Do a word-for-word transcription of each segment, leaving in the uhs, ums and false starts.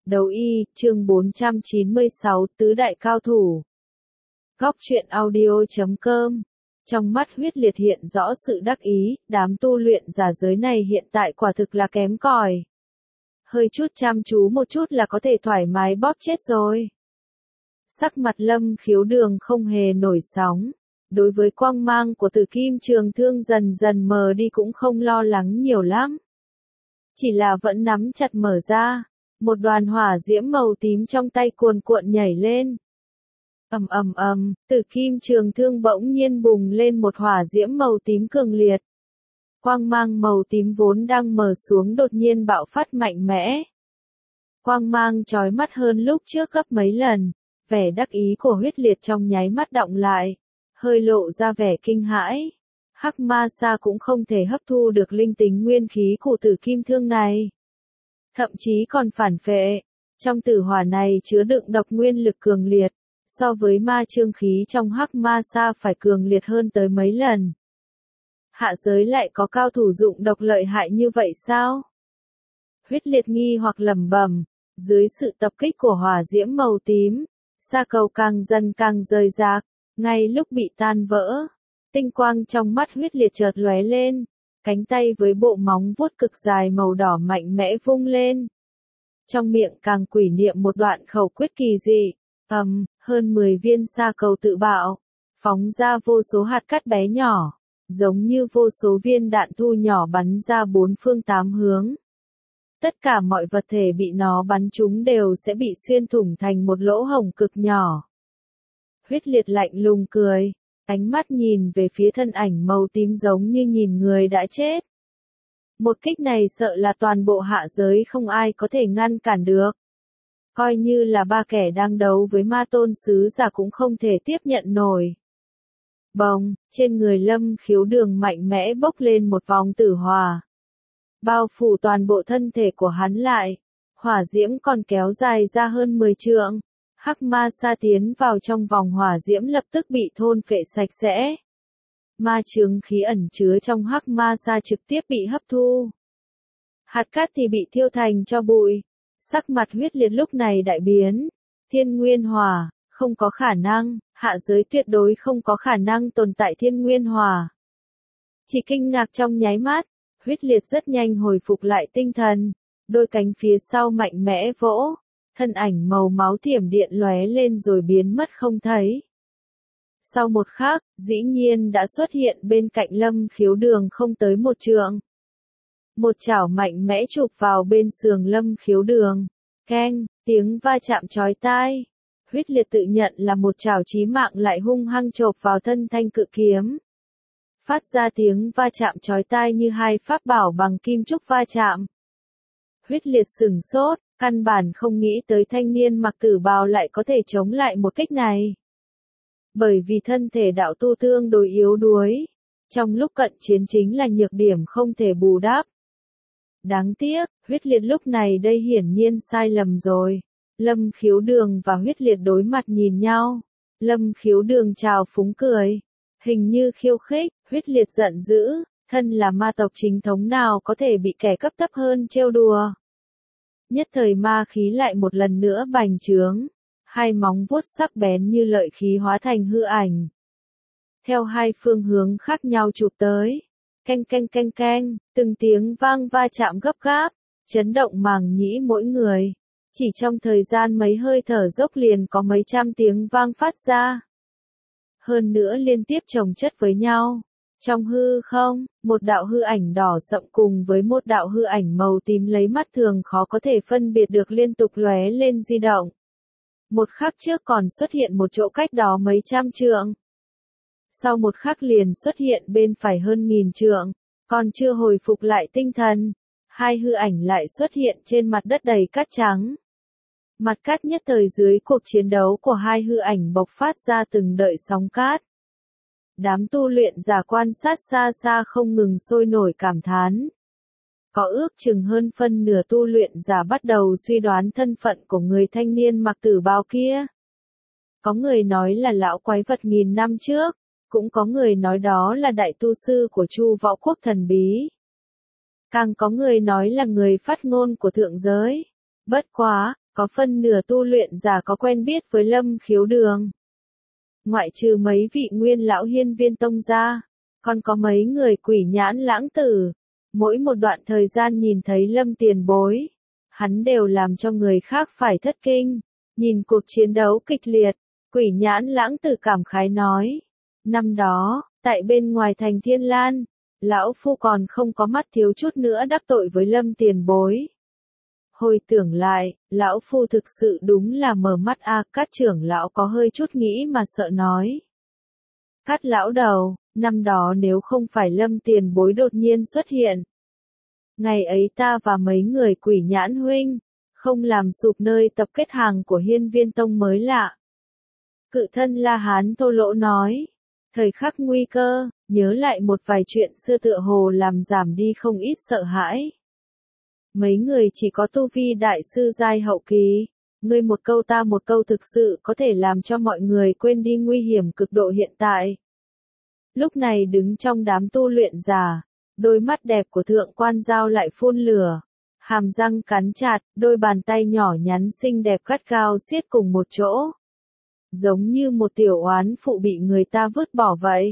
Đấu y, chương bốn trăm chín mươi sáu, tứ đại cao thủ. Góc truyện audio chấm com. Trong mắt Huyết Liệt hiện rõ sự đắc ý, đám tu luyện giả giới này hiện tại quả thực là kém cỏi. Hơi chút chăm chú một chút là có thể thoải mái bóp chết rồi. Sắc mặt Lâm Khiếu Đường không hề nổi sóng. Đối với quang mang của Tử Kim Trường Thương dần dần mờ đi cũng không lo lắng nhiều lắm. Chỉ là vẫn nắm chặt mở ra. Một đoàn hỏa diễm màu tím trong tay cuồn cuộn nhảy lên. Ầm ầm ầm, Tử Kim Trường Thương bỗng nhiên bùng lên một hỏa diễm màu tím cường liệt. Quang mang màu tím vốn đang mờ xuống đột nhiên bạo phát mạnh mẽ. Quang mang chói mắt hơn lúc trước gấp mấy lần, vẻ đắc ý của Huyết Liệt trong nháy mắt đọng lại, hơi lộ ra vẻ kinh hãi. Hắc Ma Sa cũng không thể hấp thu được linh tính nguyên khí của Tử Kim Thương này. Thậm chí còn phản phệ, trong tử hỏa này chứa đựng độc nguyên lực cường liệt, so với ma chương khí trong Hắc Ma Sa phải cường liệt hơn tới mấy lần. Hạ giới lại có cao thủ dụng độc lợi hại như vậy sao? Huyết Liệt nghi hoặc lẩm bẩm, dưới sự tập kích của hỏa diễm màu tím, sa cầu càng dần càng rời rạc, ngay lúc bị tan vỡ, tinh quang trong mắt Huyết Liệt chợt lóe lên. Cánh tay với bộ móng vuốt cực dài màu đỏ mạnh mẽ vung lên. Trong miệng càng quỷ niệm một đoạn khẩu quyết kỳ dị, ầm, hơn mười viên sa cầu tự bạo, phóng ra vô số hạt cát bé nhỏ, giống như vô số viên đạn thu nhỏ bắn ra bốn phương tám hướng. Tất cả mọi vật thể bị nó bắn trúng đều sẽ bị xuyên thủng thành một lỗ hổng cực nhỏ. Huyết Liệt lạnh lùng cười. Ánh mắt nhìn về phía thân ảnh màu tím giống như nhìn người đã chết. Một kích này sợ là toàn bộ hạ giới không ai có thể ngăn cản được. Coi như là ba kẻ đang đấu với ma tôn sứ giả cũng không thể tiếp nhận nổi. Bồng, trên người Lâm Khiếu Đường mạnh mẽ bốc lên một vòng tử hỏa. Bao phủ toàn bộ thân thể của hắn lại. Hỏa diễm còn kéo dài ra hơn mười trượng. Hắc Ma Sa tiến vào trong vòng hỏa diễm lập tức bị thôn phệ sạch sẽ. Ma chướng khí ẩn chứa trong Hắc Ma Sa trực tiếp bị hấp thu. Hạt cát thì bị thiêu thành cho bụi. Sắc mặt Huyết Liệt lúc này đại biến. Thiên nguyên hỏa, không có khả năng, hạ giới tuyệt đối không có khả năng tồn tại thiên nguyên hỏa. Chỉ kinh ngạc trong nháy mắt, Huyết Liệt rất nhanh hồi phục lại tinh thần. Đôi cánh phía sau mạnh mẽ vỗ. Thân ảnh màu máu thiểm điện lóe lên rồi biến mất không thấy. Sau một khắc, dĩ nhiên đã xuất hiện bên cạnh Lâm Khiếu Đường không tới một trượng. Một chảo mạnh mẽ chụp vào bên sườn Lâm Khiếu Đường. Keng, tiếng va chạm chói tai. Huyết Liệt tự nhận là một chảo chí mạng lại hung hăng chộp vào thân thanh cự kiếm. Phát ra tiếng va chạm chói tai như hai pháp bảo bằng kim trúc va chạm. Huyết Liệt sửng sốt. Căn bản không nghĩ tới thanh niên mặc tử bào lại có thể chống lại một kích này. Bởi vì thân thể đạo tu tương đối yếu đuối. Trong lúc cận chiến chính là nhược điểm không thể bù đắp. Đáng tiếc, Huyết Liệt lúc này đây hiển nhiên sai lầm rồi. Lâm Khiếu Đường và Huyết Liệt đối mặt nhìn nhau. Lâm Khiếu Đường chào phúng cười. Hình như khiêu khích, Huyết Liệt giận dữ. Thân là ma tộc chính thống nào có thể bị kẻ cấp thấp hơn trêu đùa. Nhất thời ma khí lại một lần nữa bành trướng, hai móng vuốt sắc bén như lợi khí hóa thành hư ảnh. Theo hai phương hướng khác nhau chụp tới, canh canh canh canh, từng tiếng vang va chạm gấp gáp, chấn động màng nhĩ mỗi người. Chỉ trong thời gian mấy hơi thở dốc liền có mấy trăm tiếng vang phát ra. Hơn nữa liên tiếp chồng chất với nhau. Trong hư không, một đạo hư ảnh đỏ sậm cùng với một đạo hư ảnh màu tím lấy mắt thường khó có thể phân biệt được liên tục lóe lên di động. Một khắc trước còn xuất hiện một chỗ cách đó mấy trăm trượng. Sau một khắc liền xuất hiện bên phải hơn nghìn trượng, còn chưa hồi phục lại tinh thần. Hai hư ảnh lại xuất hiện trên mặt đất đầy cát trắng. Mặt cát nhất thời dưới cuộc chiến đấu của hai hư ảnh bộc phát ra từng đợt sóng cát. Đám tu luyện giả quan sát xa xa không ngừng sôi nổi cảm thán. Có ước chừng hơn phân nửa tu luyện giả bắt đầu suy đoán thân phận của người thanh niên mặc tử bào kia. Có người nói là lão quái vật nghìn năm trước, cũng có người nói đó là đại tu sư của Chu Võ Quốc thần bí. Càng có người nói là người phát ngôn của thượng giới. Bất quá, có phân nửa tu luyện giả có quen biết với Lâm Khiếu Đường. Ngoại trừ mấy vị nguyên lão hiên viên tông ra, còn có mấy người quỷ nhãn lãng tử. Mỗi một đoạn thời gian nhìn thấy Lâm tiền bối, hắn đều làm cho người khác phải thất kinh. Nhìn cuộc chiến đấu kịch liệt, quỷ nhãn lãng tử cảm khái nói. Năm đó, tại bên ngoài thành Thiên Lan, lão phu còn không có mắt thiếu chút nữa đắc tội với Lâm tiền bối. Hồi tưởng lại, lão phu thực sự đúng là mở mắt a. Cát trưởng lão có hơi chút nghĩ mà sợ nói. Cát lão đầu, năm đó nếu không phải Lâm tiền bối đột nhiên xuất hiện, ngày ấy ta và mấy người quỷ nhãn huynh, không làm sụp nơi tập kết hàng của hiên viên tông mới lạ. Cự thân La Hán thô lỗ nói, thời khắc nguy cơ, nhớ lại một vài chuyện xưa tựa hồ làm giảm đi không ít sợ hãi. Mấy người chỉ có tu vi đại sư giai hậu kỳ, ngươi một câu ta một câu thực sự có thể làm cho mọi người quên đi nguy hiểm cực độ hiện tại. Lúc này đứng trong đám tu luyện giả, đôi mắt đẹp của thượng quan giao lại phun lửa, hàm răng cắn chặt, đôi bàn tay nhỏ nhắn xinh đẹp gắt gao siết cùng một chỗ. Giống như một tiểu oán phụ bị người ta vứt bỏ vậy.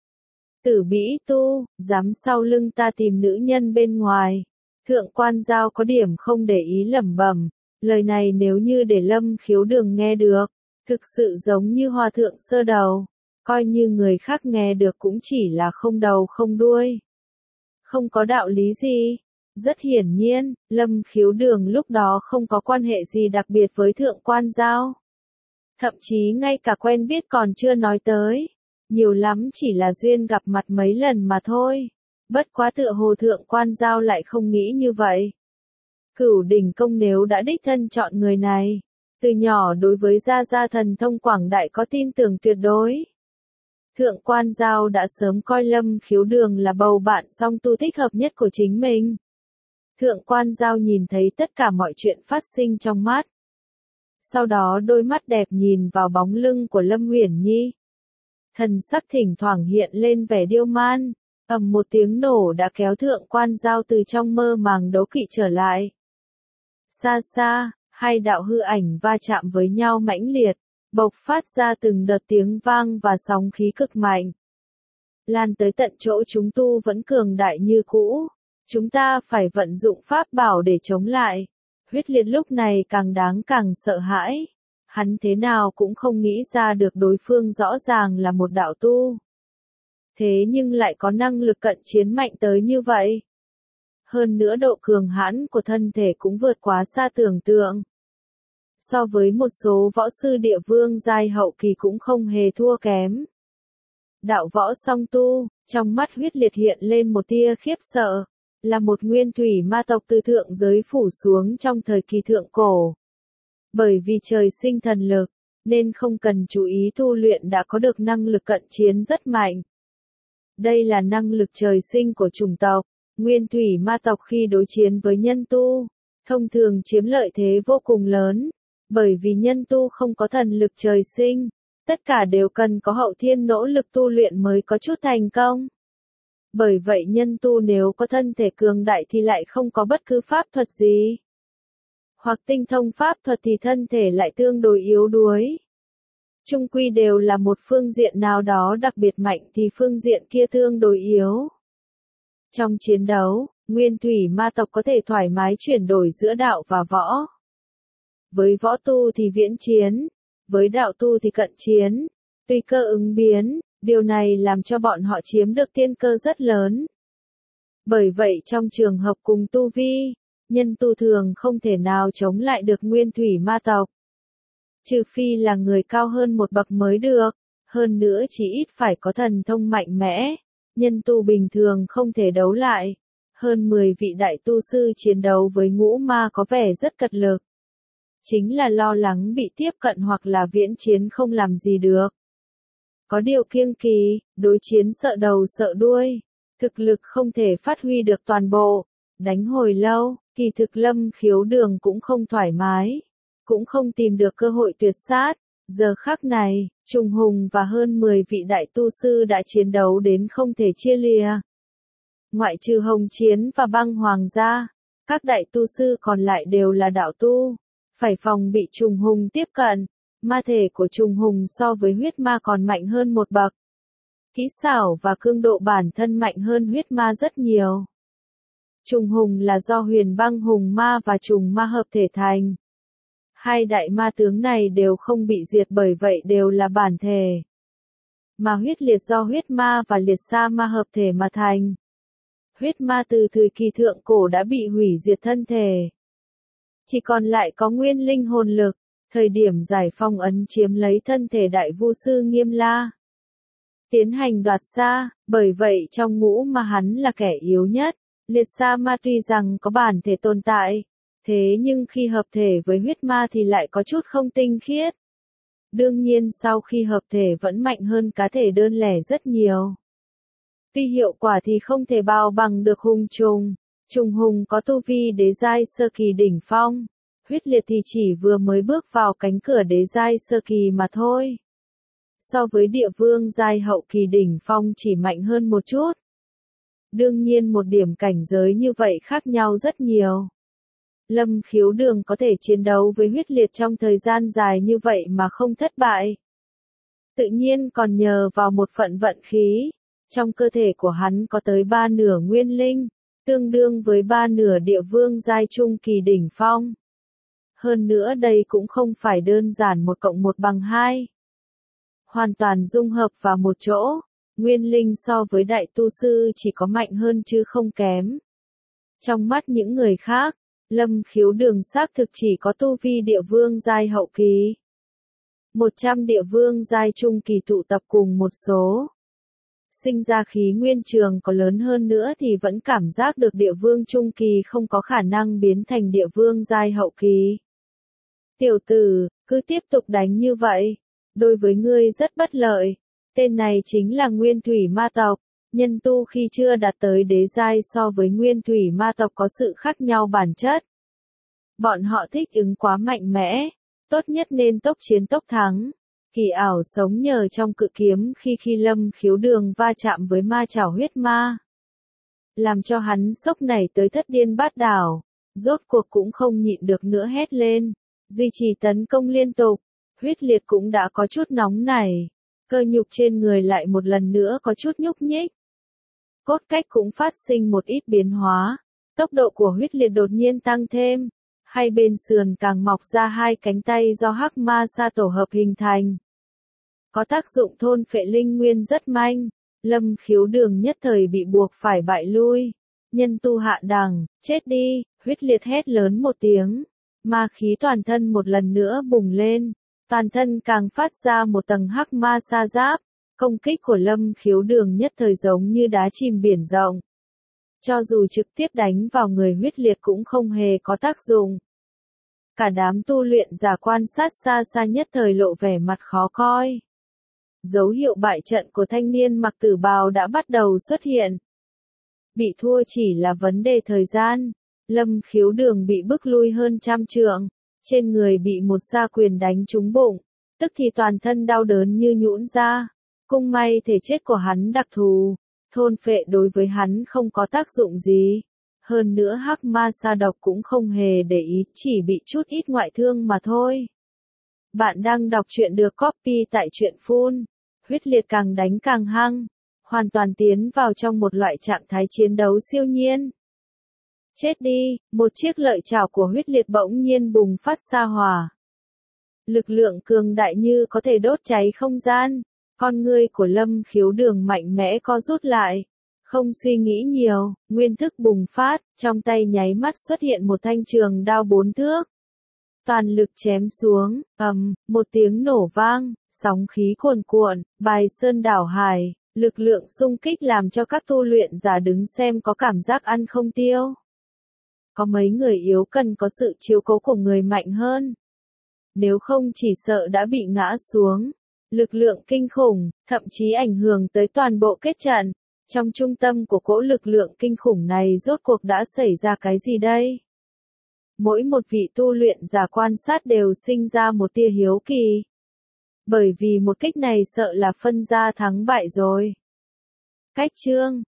Tử bĩ tu, dám sau lưng ta tìm nữ nhân bên ngoài. Thượng quan giao có điểm không để ý lẩm bẩm, lời này nếu như để Lâm Khiếu Đường nghe được, thực sự giống như hoa thượng sơ đầu, coi như người khác nghe được cũng chỉ là không đầu không đuôi. Không có đạo lý gì. Rất hiển nhiên, Lâm Khiếu Đường lúc đó không có quan hệ gì đặc biệt với thượng quan giao. Thậm chí ngay cả quen biết còn chưa nói tới. Nhiều lắm chỉ là duyên gặp mặt mấy lần mà thôi. Bất quá tựa hồ thượng quan giao lại không nghĩ như vậy. Cửu đỉnh công nếu đã đích thân chọn người này, từ nhỏ đối với gia gia thần thông quảng đại có tin tưởng tuyệt đối. Thượng quan giao đã sớm coi Lâm Khiếu Đường là bầu bạn song tu thích hợp nhất của chính mình. Thượng quan giao nhìn thấy tất cả mọi chuyện phát sinh trong mắt. Sau đó đôi mắt đẹp nhìn vào bóng lưng của Lâm Uyển Nhi. Thần sắc thỉnh thoảng hiện lên vẻ điêu man, ầm một tiếng nổ đã kéo thượng quan giao từ trong mơ màng đố kỵ trở lại. Xa xa, hai đạo hư ảnh va chạm với nhau mãnh liệt, bộc phát ra từng đợt tiếng vang và sóng khí cực mạnh. Lan tới tận chỗ chúng tu vẫn cường đại như cũ. Chúng ta phải vận dụng pháp bảo để chống lại. Huyết Liệt lúc này càng đáng càng sợ hãi. Hắn thế nào cũng không nghĩ ra được đối phương rõ ràng là một đạo tu. Thế nhưng lại có năng lực cận chiến mạnh tới như vậy. Hơn nữa độ cường hãn của thân thể cũng vượt quá xa tưởng tượng. So với một số võ sư địa vương giai hậu kỳ cũng không hề thua kém. Đạo võ song tu, trong mắt Huyết Liệt hiện lên một tia khiếp sợ. Là một nguyên thủy ma tộc từ thượng giới phủ xuống trong thời kỳ thượng cổ. Bởi vì trời sinh thần lực, nên không cần chú ý tu luyện đã có được năng lực cận chiến rất mạnh. Đây là năng lực trời sinh của chủng tộc. Nguyên thủy ma tộc khi đối chiến với nhân tu, thông thường chiếm lợi thế vô cùng lớn. Bởi vì nhân tu không có thần lực trời sinh, tất cả đều cần có hậu thiên nỗ lực tu luyện mới có chút thành công. Bởi vậy nhân tu nếu có thân thể cường đại thì lại không có bất cứ pháp thuật gì. Hoặc tinh thông pháp thuật thì thân thể lại tương đối yếu đuối. Chung quy đều là một phương diện nào đó đặc biệt mạnh thì phương diện kia tương đối yếu. Trong chiến đấu, nguyên thủy ma tộc có thể thoải mái chuyển đổi giữa đạo và võ. Với võ tu thì viễn chiến, với đạo tu thì cận chiến, tùy cơ ứng biến. Điều này làm cho bọn họ chiếm được tiên cơ rất lớn. Bởi vậy trong trường hợp cùng tu vi, nhân tu thường không thể nào chống lại được nguyên thủy ma tộc. Trừ phi là người cao hơn một bậc mới được, hơn nữa chỉ ít phải có thần thông mạnh mẽ, nhân tu bình thường không thể đấu lại. Hơn mười vị đại tu sư chiến đấu với ngũ ma có vẻ rất cật lực. Chính là lo lắng bị tiếp cận hoặc là viễn chiến không làm gì được. Có điều kiêng kỵ, đối chiến sợ đầu sợ đuôi, thực lực không thể phát huy được toàn bộ, đánh hồi lâu, kỳ thực Lâm Khiếu Đường cũng không thoải mái, cũng không tìm được cơ hội tuyệt sát. Giờ khắc này, Trùng Hùng và hơn mười vị đại tu sư đã chiến đấu đến không thể chia lìa. Ngoại trừ Hồng Chiến và Băng Hoàng gia, các đại tu sư còn lại đều là đạo tu, phải phòng bị trùng hùng tiếp cận. Ma thể của trùng hùng so với huyết ma còn mạnh hơn một bậc. Kỹ xảo và cương độ bản thân mạnh hơn huyết ma rất nhiều. Trùng hùng là do huyền băng hùng ma và trùng ma hợp thể thành. Hai đại ma tướng này đều không bị diệt bởi vậy đều là bản thể. Mà huyết liệt do huyết ma và liệt sa ma hợp thể mà thành. Huyết ma từ thời kỳ thượng cổ đã bị hủy diệt thân thể. Chỉ còn lại có nguyên linh hồn lực, thời điểm giải phong ấn chiếm lấy thân thể đại vu sư Nghiêm La. Tiến hành đoạt xa, bởi vậy trong ngũ ma hắn là kẻ yếu nhất. Liệt sa ma tuy rằng có bản thể tồn tại, thế nhưng khi hợp thể với huyết ma thì lại có chút không tinh khiết. Đương nhiên sau khi hợp thể vẫn mạnh hơn cá thể đơn lẻ rất nhiều. Tuy hiệu quả thì không thể bao bằng được hùng trùng. Trùng hùng có tu vi đế giai sơ kỳ đỉnh phong. Huyết liệt thì chỉ vừa mới bước vào cánh cửa đế giai sơ kỳ mà thôi. So với địa vương giai hậu kỳ đỉnh phong chỉ mạnh hơn một chút. Đương nhiên một điểm cảnh giới như vậy khác nhau rất nhiều. Lâm Khiếu Đường có thể chiến đấu với huyết liệt trong thời gian dài như vậy mà không thất bại. Tự nhiên còn nhờ vào một phận vận khí. Trong cơ thể của hắn có tới ba nửa nguyên linh, tương đương với ba nửa địa vương giai trung kỳ đỉnh phong. Hơn nữa đây cũng không phải đơn giản một cộng một bằng hai. Hoàn toàn dung hợp vào một chỗ, nguyên linh so với đại tu sư chỉ có mạnh hơn chứ không kém. Trong mắt những người khác, Lâm Khiếu Đường xác thực chỉ có tu vi địa vương giai hậu kỳ. một trăm địa vương giai trung kỳ tụ tập cùng một số. Sinh ra khí nguyên trường có lớn hơn nữa thì vẫn cảm giác được địa vương trung kỳ không có khả năng biến thành địa vương giai hậu kỳ. Tiểu tử, cứ tiếp tục đánh như vậy. Đối với ngươi rất bất lợi. Tên này chính là Nguyên Thủy Ma tộc. Nhân tu khi chưa đạt tới đế giai so với Nguyên Thủy Ma tộc có sự khác nhau bản chất. Bọn họ thích ứng quá mạnh mẽ. Tốt nhất nên tốc chiến tốc thắng. Kỳ ảo sống nhờ trong cự kiếm khi khi Lâm Khiếu Đường va chạm với ma chảo huyết ma. Làm cho hắn sốc nảy tới thất điên bát đảo. Rốt cuộc cũng không nhịn được nữa hét lên. Duy trì tấn công liên tục. Huyết liệt cũng đã có chút nóng nảy. Cơ nhục trên người lại một lần nữa có chút nhúc nhích. Cốt cách cũng phát sinh một ít biến hóa. Tốc độ của huyết liệt đột nhiên tăng thêm. Hai bên sườn càng mọc ra hai cánh tay do hắc ma sa tổ hợp hình thành. Có tác dụng thôn phệ linh nguyên rất manh. Lâm Khiếu Đường nhất thời bị buộc phải bại lui. Nhân tu hạ đẳng, chết đi, huyết liệt hét lớn một tiếng. Ma khí toàn thân một lần nữa bùng lên. Toàn thân càng phát ra một tầng hắc ma sa giáp. Công kích của Lâm Khiếu Đường nhất thời giống như đá chìm biển rộng. Cho dù trực tiếp đánh vào người huyết liệt cũng không hề có tác dụng. Cả đám tu luyện giả quan sát xa xa nhất thời lộ vẻ mặt khó coi. Dấu hiệu bại trận của thanh niên mặc tử bào đã bắt đầu xuất hiện. Bị thua chỉ là vấn đề thời gian. Lâm Khiếu Đường bị bức lui hơn trăm trượng. Trên người bị một sa quyền đánh trúng bụng. Tức thì toàn thân đau đớn như nhũn ra. Cung may thể chất của hắn đặc thù. Thôn phệ đối với hắn không có tác dụng gì. Hơn nữa hắc ma sa độc cũng không hề để ý, chỉ bị chút ít ngoại thương mà thôi. Bạn đang đọc truyện được copy tại truyện Full. Huyết liệt càng đánh càng hăng. Hoàn toàn tiến vào trong một loại trạng thái chiến đấu siêu nhiên. Chết đi, một chiếc lợi chảo của huyết liệt bỗng nhiên bùng phát ra hỏa. Lực lượng cường đại như có thể đốt cháy không gian. Con ngươi của Lâm Khiếu Đường mạnh mẽ co rút lại. Không suy nghĩ nhiều, nguyên thức bùng phát, trong tay nháy mắt xuất hiện một thanh trường đao bốn thước. Toàn lực chém xuống, ầm, một tiếng nổ vang, sóng khí cuồn cuộn, bài sơn đảo hải, lực lượng xung kích làm cho các tu luyện giả đứng xem có cảm giác ăn không tiêu. Có mấy người yếu cần có sự chiếu cố của người mạnh hơn. Nếu không chỉ sợ đã bị ngã xuống. Lực lượng kinh khủng, thậm chí ảnh hưởng tới toàn bộ kết trận. Trong trung tâm của cỗ lực lượng kinh khủng này rốt cuộc đã xảy ra cái gì đây? Mỗi một vị tu luyện giả quan sát đều sinh ra một tia hiếu kỳ. Bởi vì một kích này sợ là phân ra thắng bại rồi. Cách chương